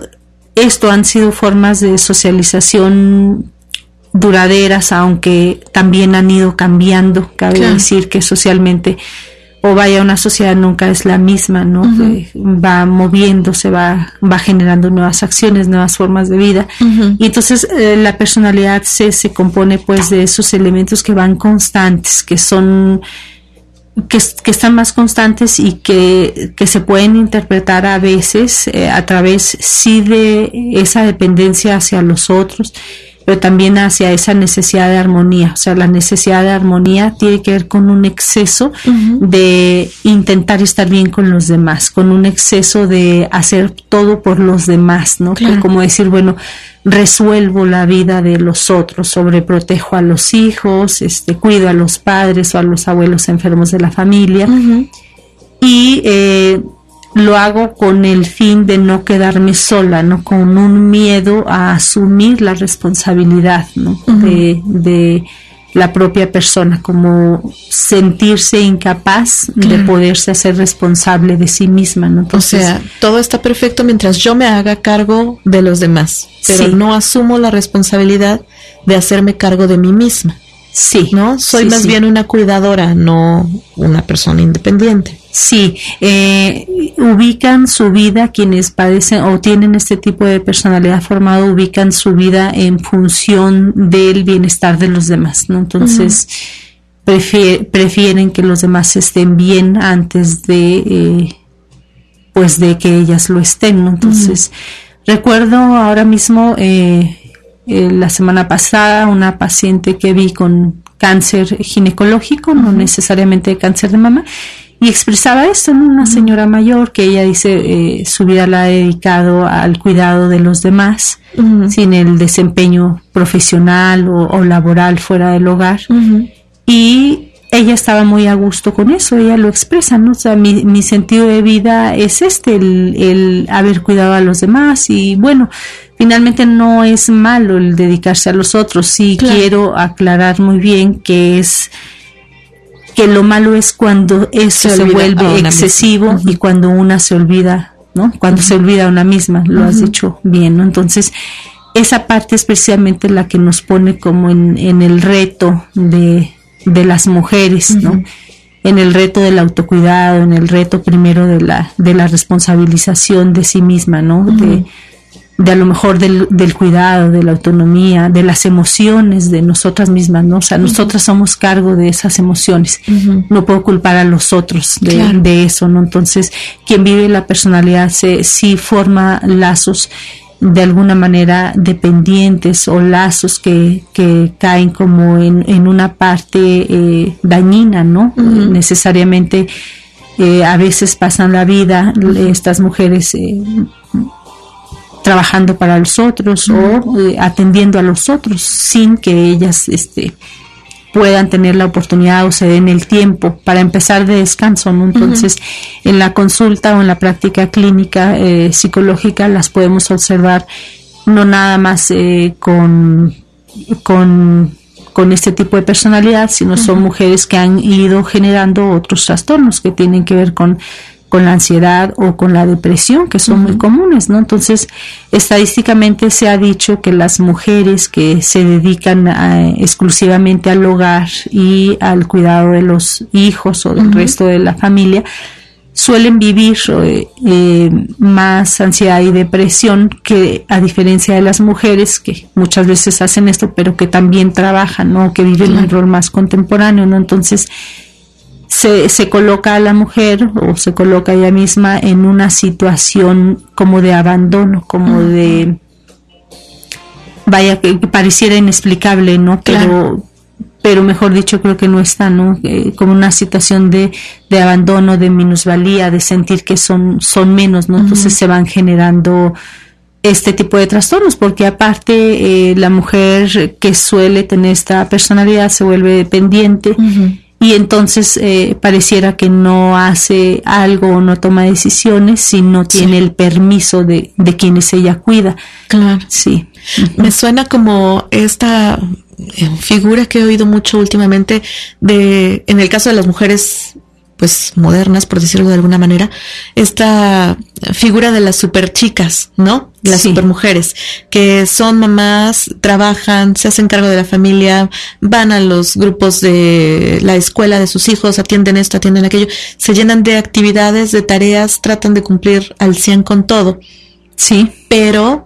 formas de socialización duraderas, aunque también han ido cambiando, cabe decir que socialmente, una sociedad nunca es la misma, ¿no? Va moviéndose, va generando nuevas acciones, nuevas formas de vida. Y entonces la personalidad se compone pues de esos elementos que van constantes, que están más constantes y que se pueden interpretar a veces a través sí de esa dependencia hacia los otros, pero también hacia esa necesidad de armonía. O sea, la necesidad de armonía tiene que ver con un exceso de intentar estar bien con los demás, con un exceso de hacer todo por los demás, ¿no? Claro. Como decir, bueno, resuelvo la vida de los otros, sobreprotejo a los hijos, cuido a los padres o a los abuelos enfermos de la familia, y lo hago con el fin de no quedarme sola, ¿no? Con un miedo a asumir la responsabilidad, ¿no? De la propia persona, como sentirse incapaz de poderse hacer responsable de sí misma, ¿no? Entonces, o sea, todo está perfecto mientras yo me haga cargo de los demás, pero no asumo la responsabilidad de hacerme cargo de mí misma. Sí. ¿No? Soy más bien una cuidadora, no una persona independiente. Sí, ubican su vida, quienes padecen o tienen este tipo de personalidad formada, ubican su vida en función del bienestar de los demás, ¿no? Entonces, prefieren que los demás estén bien antes de, pues de que ellas lo estén, ¿no? Entonces, recuerdo ahora mismo, la semana pasada, una paciente que vi con cáncer ginecológico, no necesariamente cáncer de mama, y expresaba esto, ¿no? Una señora mayor que ella dice su vida la ha dedicado al cuidado de los demás, sin el desempeño profesional o laboral fuera del hogar, y ella estaba muy a gusto con eso, ella lo expresa, ¿no? O sea, mi sentido de vida es el haber cuidado a los demás, y bueno, finalmente no es malo el dedicarse a los otros. Sí, quiero aclarar muy bien que lo malo es cuando eso se vuelve excesivo y cuando una se olvida, ¿no? Cuando se olvida a una misma, lo has dicho bien, ¿no? Entonces, esa parte es precisamente la que nos pone como en el reto de las mujeres, ¿no? En el reto del autocuidado, en el reto primero de la responsabilización de sí misma, ¿no? De a lo mejor del cuidado, de la autonomía, de las emociones de nosotras mismas, ¿no? O sea, nosotras somos cargo de esas emociones. No puedo culpar a los otros de eso, ¿no? Entonces, quien vive la personalidad sí forma lazos de alguna manera dependientes o lazos que caen como en una parte dañina, ¿no? Necesariamente a veces pasan la vida estas mujeres trabajando para los otros o atendiendo a los otros sin que ellas puedan tener la oportunidad o se den el tiempo para empezar de descanso, ¿no? Entonces, en la consulta o en la práctica clínica psicológica las podemos observar no nada más con este tipo de personalidad, sino son mujeres que han ido generando otros trastornos que tienen que ver con la ansiedad o con la depresión, que son muy comunes, ¿no? Entonces, estadísticamente se ha dicho que las mujeres que se dedican exclusivamente al hogar y al cuidado de los hijos o del resto de la familia suelen vivir más ansiedad y depresión, que a diferencia de las mujeres que muchas veces hacen esto, pero que también trabajan, ¿no? Que viven un rol más contemporáneo, ¿no? Entonces, se coloca a la mujer o se coloca ella misma en una situación como de abandono, como de, vaya, que pareciera inexplicable, ¿no? Pero mejor dicho, creo que no está, ¿no? Como una situación de abandono, de minusvalía, de sentir que son menos, ¿no? Entonces se van generando este tipo de trastornos, porque aparte la mujer que suele tener esta personalidad se vuelve dependiente, y entonces pareciera que no hace algo o no toma decisiones si no tiene el permiso de quienes ella cuida. Claro. Sí. Me suena como esta figura que he oído mucho últimamente en el caso de las mujeres pues modernas, por decirlo de alguna manera, esta figura de las superchicas, ¿no? Las supermujeres, que son mamás, trabajan, se hacen cargo de la familia, van a los grupos de la escuela de sus hijos, atienden esto, atienden aquello, se llenan de actividades, de tareas, tratan de cumplir al 100 con todo. Sí. Pero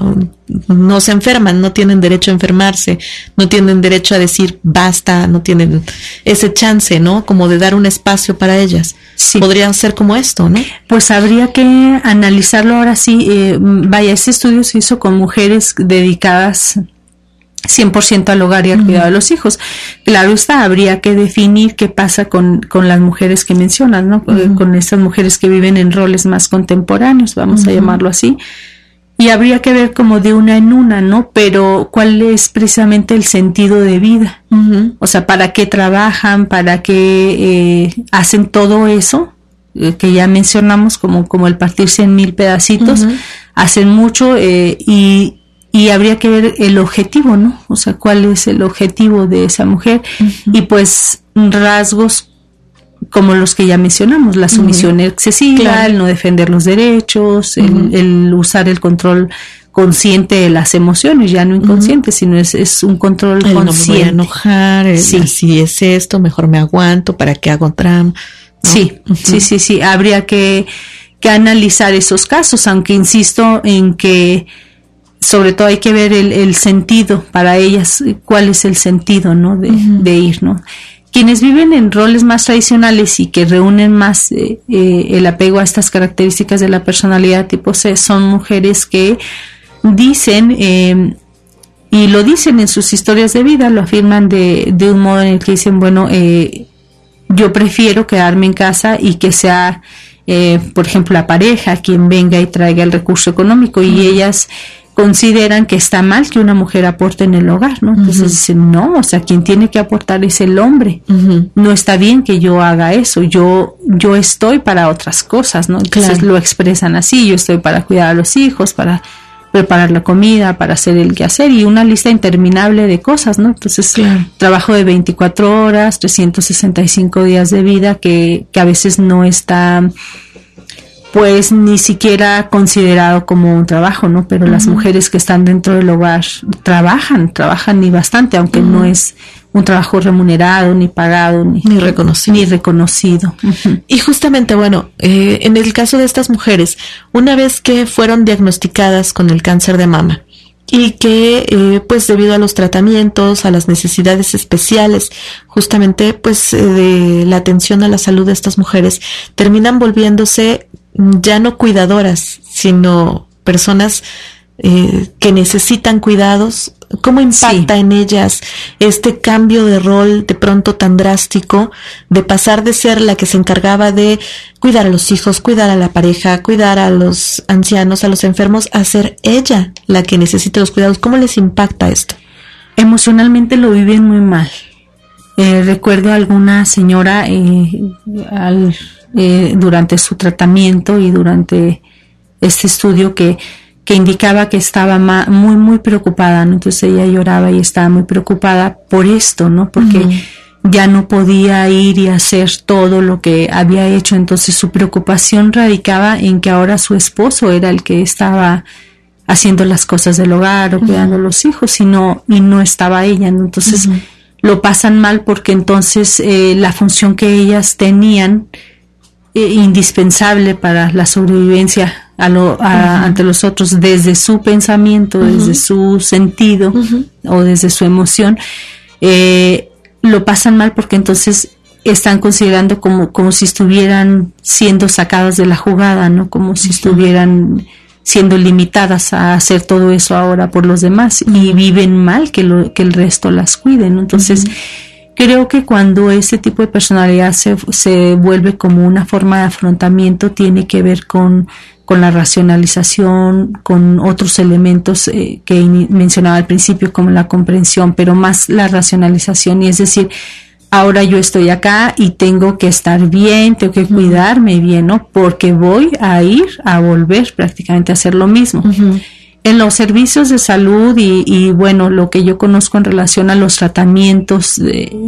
no se enferman, no tienen derecho a enfermarse, no tienen derecho a decir basta, no tienen ese chance, ¿no? Como de dar un espacio para ellas. Sí. Podrían ser como esto, ¿no? Pues habría que analizarlo ahora sí. Vaya, ese estudio se hizo con mujeres dedicadas 100% al hogar y al cuidado de los hijos. Claro está, habría que definir qué pasa con las mujeres que mencionas, ¿no? Con estas mujeres que viven en roles más contemporáneos, vamos a llamarlo así. Y habría que ver como de una en una, ¿no? Pero ¿cuál es precisamente el sentido de vida? O sea, ¿para qué trabajan? ¿Para qué hacen todo eso? Que ya mencionamos como el partirse en 1000 pedacitos. Hacen mucho y habría que ver el objetivo, ¿no? O sea, ¿cuál es el objetivo de esa mujer? Y pues rasgos como los que ya mencionamos, la sumisión excesiva, el no defender los derechos, el usar el control consciente de las emociones, ya no inconsciente, sino es un control consciente. No me voy a enojar, si es esto, mejor me aguanto, ¿para qué hago drama? ¿No? Sí, habría que analizar esos casos, aunque insisto en que sobre todo hay que ver el sentido para ellas, cuál es el sentido, ¿no? De ir, ¿no? Quienes viven en roles más tradicionales y que reúnen más el apego a estas características de la personalidad tipo C son mujeres que dicen, y lo dicen en sus historias de vida, lo afirman de un modo en el que dicen, bueno, yo prefiero quedarme en casa y que sea, por ejemplo, la pareja quien venga y traiga el recurso económico, y ellas consideran que está mal que una mujer aporte en el hogar, ¿no? Entonces dicen, no, o sea, quien tiene que aportar es el hombre. No está bien que yo haga eso, yo estoy para otras cosas, ¿no? Entonces lo expresan así, yo estoy para cuidar a los hijos, para preparar la comida, para hacer el quehacer, y una lista interminable de cosas, ¿no? Entonces, trabajo de 24 horas, 365 días de vida que a veces no está pues ni siquiera considerado como un trabajo, ¿no? Pero las mujeres que están dentro del hogar trabajan y bastante, aunque no es un trabajo remunerado, ni pagado, ni reconocido. Y justamente, bueno, en el caso de estas mujeres, una vez que fueron diagnosticadas con el cáncer de mama, y que pues debido a los tratamientos, a las necesidades especiales justamente pues de la atención a la salud de estas mujeres, terminan volviéndose ya no cuidadoras, sino personas que necesitan cuidados? ¿Cómo impacta en ellas este cambio de rol de pronto tan drástico, de pasar de ser la que se encargaba de cuidar a los hijos, cuidar a la pareja, cuidar a los ancianos, a los enfermos, a ser ella la que necesita los cuidados? ¿Cómo les impacta esto? Emocionalmente lo viven muy mal. Recuerdo a alguna señora durante su tratamiento y durante este estudio que indicaba que estaba muy preocupada, ¿no? Entonces ella lloraba y estaba muy preocupada por esto, ¿no? Porque ya no podía ir y hacer todo lo que había hecho. Entonces su preocupación radicaba en que ahora su esposo era el que estaba haciendo las cosas del hogar o cuidando a los hijos y no estaba ella, ¿no? Entonces lo pasan mal porque entonces la función que ellas tenían indispensable para la sobrevivencia ante los otros, desde su pensamiento, desde su sentido o desde su emoción, lo pasan mal porque entonces están considerando como si estuvieran siendo sacadas de la jugada, ¿no? Como si estuvieran siendo limitadas a hacer todo eso ahora por los demás y viven mal que el resto las cuide, ¿no? Entonces creo que cuando este tipo de personalidad se vuelve como una forma de afrontamiento, tiene que ver con la racionalización, con otros elementos que mencionaba al principio, como la comprensión, pero más la racionalización, y es decir, ahora yo estoy acá y tengo que estar bien, tengo que cuidarme bien, ¿no? Porque voy a volver prácticamente a hacer lo mismo. En los servicios de salud y bueno, lo que yo conozco en relación a los tratamientos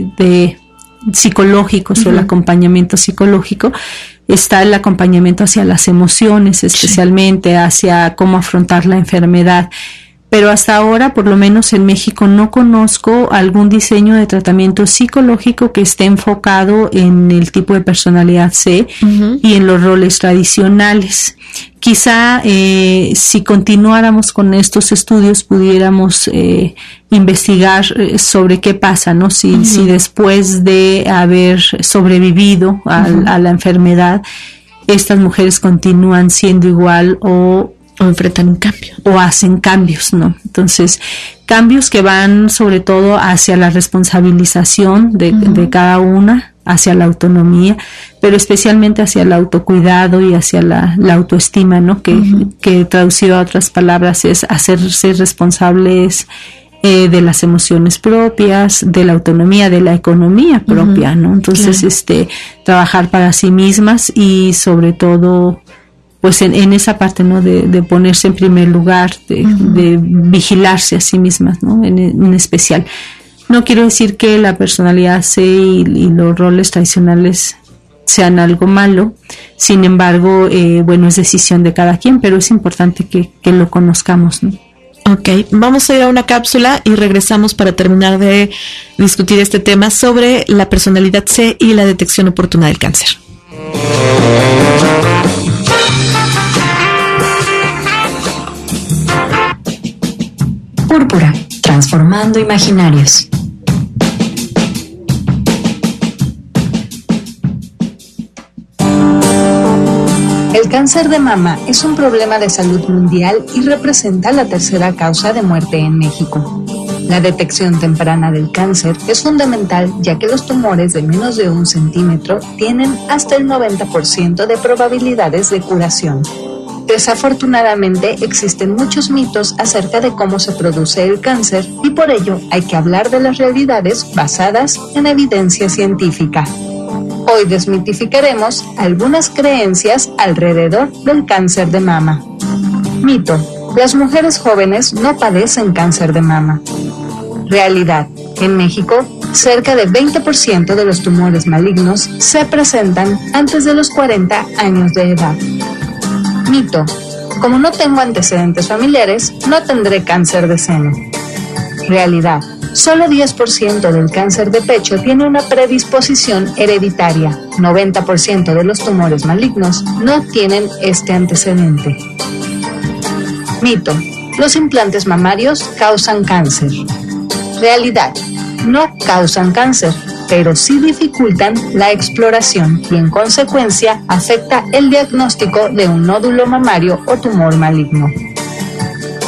de psicológicos o el acompañamiento psicológico, está el acompañamiento hacia las emociones, especialmente hacia cómo afrontar la enfermedad. Pero hasta ahora, por lo menos en México, no conozco algún diseño de tratamiento psicológico que esté enfocado en el tipo de personalidad C y en los roles tradicionales. Quizá si continuáramos con estos estudios pudiéramos investigar sobre qué pasa, ¿no? Si después de haber sobrevivido a la enfermedad, estas mujeres continúan siendo igual o enfrentan un cambio o hacen cambios, ¿no? Entonces, cambios que van sobre todo hacia la responsabilización de cada una, hacia la autonomía, pero especialmente hacia el autocuidado y hacia la autoestima, ¿no? Que traducido a otras palabras es hacerse responsables de las emociones propias, de la autonomía, de la economía propia, ¿no? Entonces, trabajar para sí mismas y sobre todo pues en esa parte, ¿no? De ponerse en primer lugar, de vigilarse a sí mismas, ¿no? En especial. No quiero decir que la personalidad C y los roles tradicionales sean algo malo, sin embargo, bueno, es decisión de cada quien, pero es importante que lo conozcamos, ¿no? Ok, vamos a ir a una cápsula y regresamos para terminar de discutir este tema sobre la personalidad C y la detección oportuna del cáncer. Púrpura, transformando imaginarios. El cáncer de mama es un problema de salud mundial y representa la tercera causa de muerte en México. La detección temprana del cáncer es fundamental, ya que los tumores de menos de 1 centímetro tienen hasta el 90% de probabilidades de curación. Desafortunadamente, existen muchos mitos acerca de cómo se produce el cáncer y por ello hay que hablar de las realidades basadas en evidencia científica. Hoy desmitificaremos algunas creencias alrededor del cáncer de mama. Mito: las mujeres jóvenes no padecen cáncer de mama. Realidad: en México, cerca del 20% de los tumores malignos se presentan antes de los 40 años de edad. Mito: como no tengo antecedentes familiares, no tendré cáncer de seno. Realidad: solo 10% del cáncer de pecho tiene una predisposición hereditaria. 90% de los tumores malignos no tienen este antecedente. Mito: los implantes mamarios causan cáncer. Realidad: no causan cáncer, pero sí dificultan la exploración y en consecuencia afecta el diagnóstico de un nódulo mamario o tumor maligno.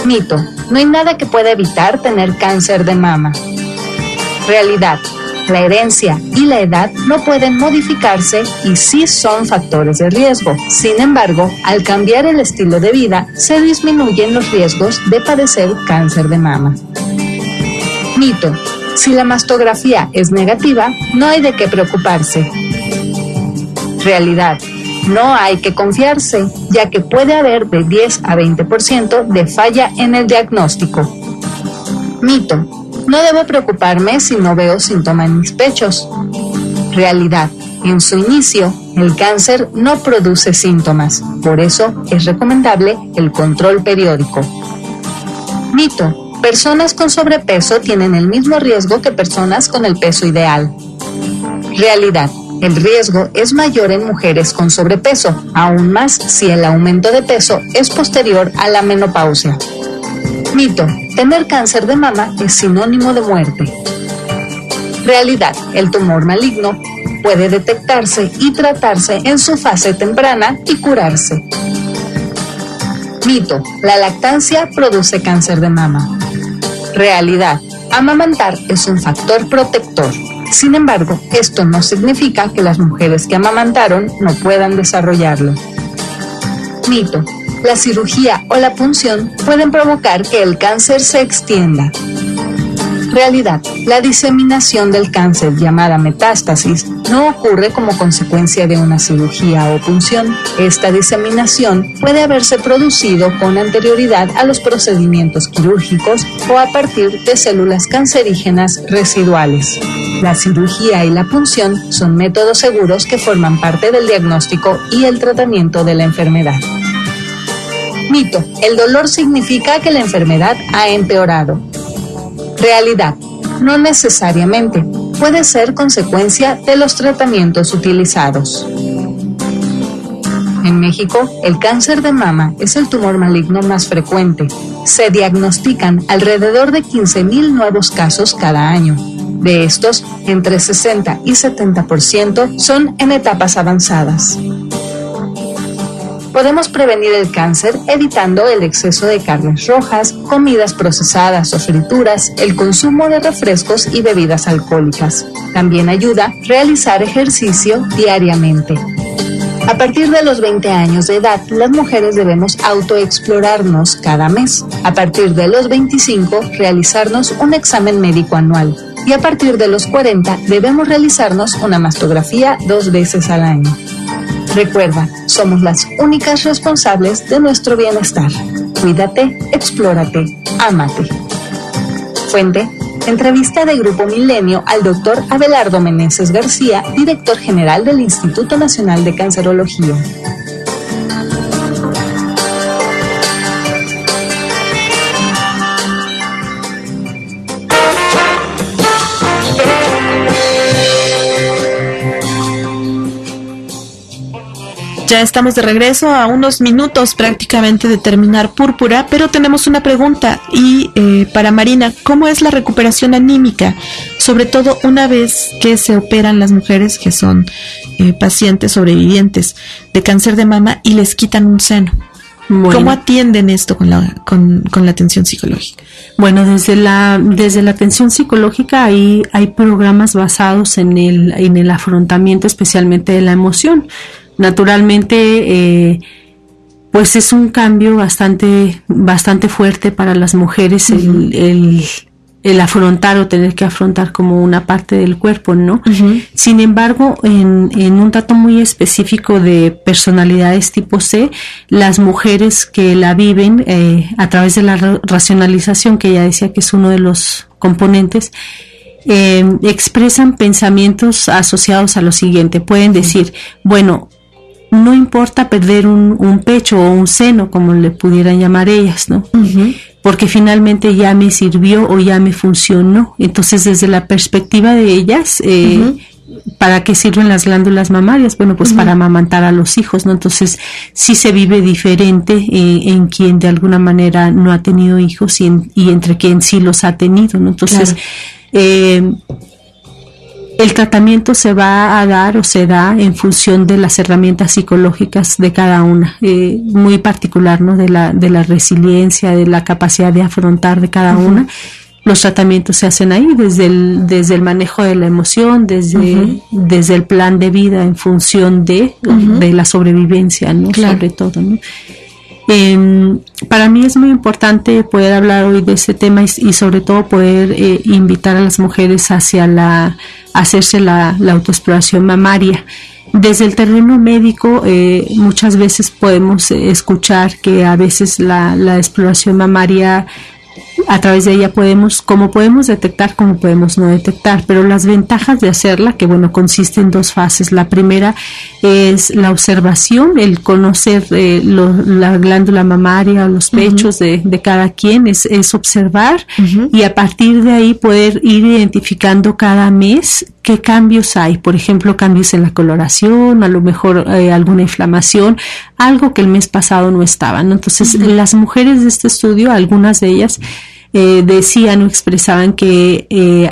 Mito: no hay nada que pueda evitar tener cáncer de mama. Realidad: la herencia y la edad no pueden modificarse y sí son factores de riesgo. Sin embargo, al cambiar el estilo de vida, se disminuyen los riesgos de padecer cáncer de mama. Mito: si la mastografía es negativa, no hay de qué preocuparse. Realidad: no hay que confiarse, ya que puede haber de 10 a 20% de falla en el diagnóstico. Mito: no debo preocuparme si no veo síntoma en mis pechos. Realidad: en su inicio, el cáncer no produce síntomas, por eso es recomendable el control periódico. Mito: personas con sobrepeso tienen el mismo riesgo que personas con el peso ideal. Realidad: el riesgo es mayor en mujeres con sobrepeso, aún más si el aumento de peso es posterior a la menopausia. Mito: tener cáncer de mama es sinónimo de muerte. Realidad: el tumor maligno puede detectarse y tratarse en su fase temprana y curarse. Mito: la lactancia produce cáncer de mama. Realidad: amamantar es un factor protector. Sin embargo, esto no significa que las mujeres que amamantaron no puedan desarrollarlo. Mito: la cirugía o la punción pueden provocar que el cáncer se extienda. Realidad: la diseminación del cáncer, llamada metástasis, no ocurre como consecuencia de una cirugía o punción. Esta diseminación puede haberse producido con anterioridad a los procedimientos quirúrgicos o a partir de células cancerígenas residuales. La cirugía y la punción son métodos seguros que forman parte del diagnóstico y el tratamiento de la enfermedad. Mito: el dolor significa que la enfermedad ha empeorado. Realidad: no necesariamente, puede ser consecuencia de los tratamientos utilizados. En México, el cáncer de mama es el tumor maligno más frecuente. Se diagnostican alrededor de 15,000 nuevos casos cada año. De estos, entre 60 y 70% son en etapas avanzadas. Podemos prevenir el cáncer evitando el exceso de carnes rojas, comidas procesadas o frituras, el consumo de refrescos y bebidas alcohólicas. También ayuda realizar ejercicio diariamente. A partir de los 20 años de edad, las mujeres debemos autoexplorarnos cada mes. A partir de los 25, realizarnos un examen médico anual. Y a partir de los 40, debemos realizarnos una mastografía 2 veces al año. Recuerda, somos las únicas responsables de nuestro bienestar. Cuídate, explórate, ámate. Fuente: entrevista de Grupo Milenio al Dr. Abelardo Meneses García, director general del Instituto Nacional de Cancerología. Ya estamos de regreso a unos minutos prácticamente de terminar Púrpura, pero tenemos una pregunta y para Marina, ¿cómo es la recuperación anímica? Sobre todo una vez que se operan las mujeres que son pacientes sobrevivientes de cáncer de mama y les quitan un seno. Bueno. ¿Cómo atienden esto con la atención psicológica? Bueno, desde la atención psicológica hay programas basados en el afrontamiento especialmente de la emoción. Naturalmente, pues es un cambio bastante fuerte para las mujeres el afrontar o tener que afrontar como una parte del cuerpo, ¿no? Uh-huh. Sin embargo, en un trato muy específico de personalidades tipo C, las mujeres que la viven a través de la racionalización, que ya decía que es uno de los componentes, expresan pensamientos asociados a lo siguiente. Pueden decir, bueno, no importa perder un pecho o un seno, como le pudieran llamar ellas, ¿no? Uh-huh. Porque finalmente ya me sirvió o ya me funcionó. Entonces, desde la perspectiva de ellas, uh-huh. ¿Para qué sirven las glándulas mamarias? Bueno, pues uh-huh. para amamantar a los hijos, ¿no? Entonces, sí se vive diferente en quien de alguna manera no ha tenido hijos y entre quien sí los ha tenido, ¿no? Entonces, claro. El tratamiento se va a dar o se da en función de las herramientas psicológicas de cada una, muy particular, ¿no? De la resiliencia, de la capacidad de afrontar de cada una. Los tratamientos se hacen ahí desde el manejo de la emoción, desde el plan de vida en función de la sobrevivencia, ¿no? Claro. Sobre todo, ¿no? Para mí es muy importante poder hablar hoy de ese tema y sobre todo poder invitar a las mujeres hacia hacerse la autoexploración mamaria. Desde el terreno médico, muchas veces podemos escuchar que a veces la exploración mamaria, a través de ella podemos detectar, como podemos no detectar, pero las ventajas de hacerla, que bueno, consiste en 2 fases. La primera es la observación, el conocer la glándula mamaria, los pechos de cada quien, es observar y a partir de ahí poder ir identificando cada mes qué cambios hay. Por ejemplo, cambios en la coloración, a lo mejor alguna inflamación, algo que el mes pasado no estaba, ¿no? Entonces, las mujeres de este estudio, algunas de ellas decían o expresaban que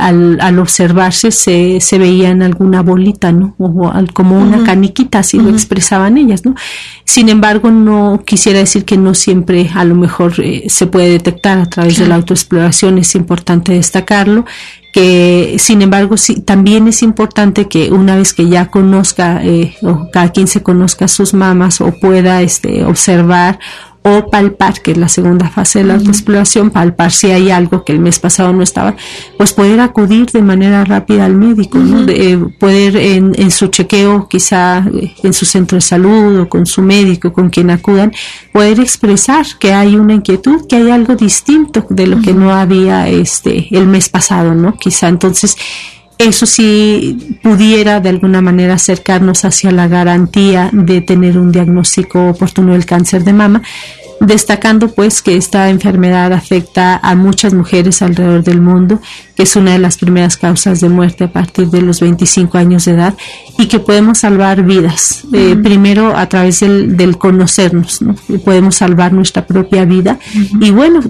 al observarse se veían alguna bolita, ¿no? O como una caniquita, así lo expresaban ellas, ¿no? Sin embargo, no quisiera decir que no siempre a lo mejor se puede detectar a través de la autoexploración, es importante destacarlo. Que sin embargo sí, también es importante que una vez que ya conozca o cada quien se conozca sus mamas o pueda observar o palpar, que es la segunda fase de la autoexploración, palpar si hay algo que el mes pasado no estaba, pues poder acudir de manera rápida al médico, ¿no? Poder en su chequeo, quizá en su centro de salud o con su médico, con quien acudan, poder expresar que hay una inquietud, que hay algo distinto de lo que no había el mes pasado, ¿no? Quizá entonces eso sí pudiera de alguna manera acercarnos hacia la garantía de tener un diagnóstico oportuno del cáncer de mama, destacando pues que esta enfermedad afecta a muchas mujeres alrededor del mundo, que es una de las primeras causas de muerte a partir de los 25 años de edad y que podemos salvar vidas, primero a través del conocernos, ¿no? Podemos salvar nuestra propia vida y bueno,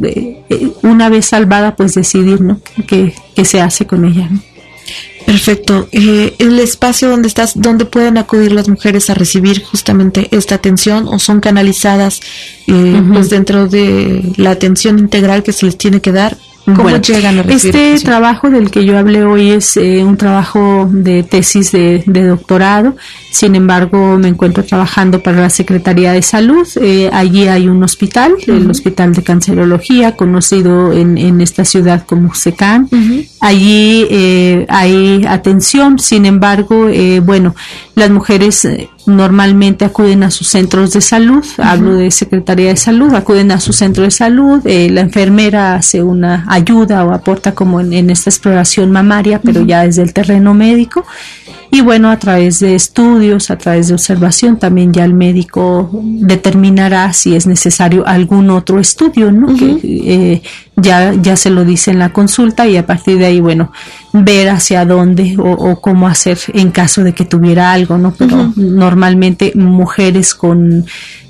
una vez salvada pues decidir, ¿no? qué se hace con ella, ¿no? Perfecto. El espacio donde estás, ¿dónde pueden acudir las mujeres a recibir justamente esta atención o son canalizadas pues dentro de la atención integral que se les tiene que dar? ¿Cómo llegan a recibir este trabajo del que yo hablé hoy es un trabajo de tesis de doctorado? Sin embargo, me encuentro trabajando para la Secretaría de Salud. Allí hay un hospital, el Hospital de Cancerología, conocido en esta ciudad como SECAN. Allí hay atención. Sin embargo, bueno, las mujeres normalmente acuden a sus centros de salud. Hablo de Secretaría de Salud, acuden a su centro de salud. La enfermera hace una ayuda o aporta como en esta exploración mamaria, pero ya desde el terreno médico. Y bueno, a través de estudios, a través de observación, también ya el médico determinará si es necesario algún otro estudio, ¿no? Que ya se lo dice en la consulta y a partir de ahí, bueno, ver hacia dónde o cómo hacer en caso de que tuviera algo, ¿no? Pero normalmente mujeres con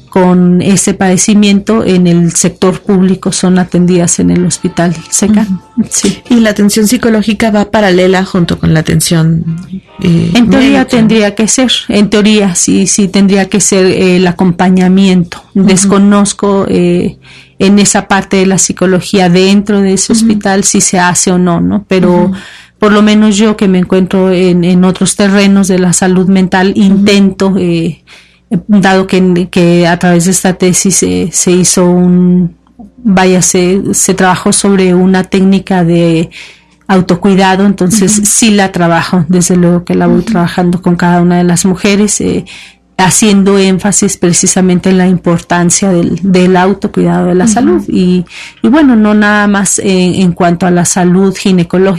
ese padecimiento en el sector público son atendidas en el hospital SECAN. Sí. Y la atención psicológica va paralela junto con la atención en teoría médica. Tendría que ser, en teoría sí tendría que ser el acompañamiento. Desconozco en esa parte de la psicología dentro de ese hospital si se hace o no, pero por lo menos yo que me encuentro en otros terrenos de la salud mental intento dado que a través de esta tesis se hizo se trabajó sobre una técnica de autocuidado, entonces sí la trabajo, desde luego que la voy trabajando con cada una de las mujeres, haciendo énfasis precisamente en la importancia del autocuidado de la salud y bueno, no nada más en cuanto a la salud ginecológica,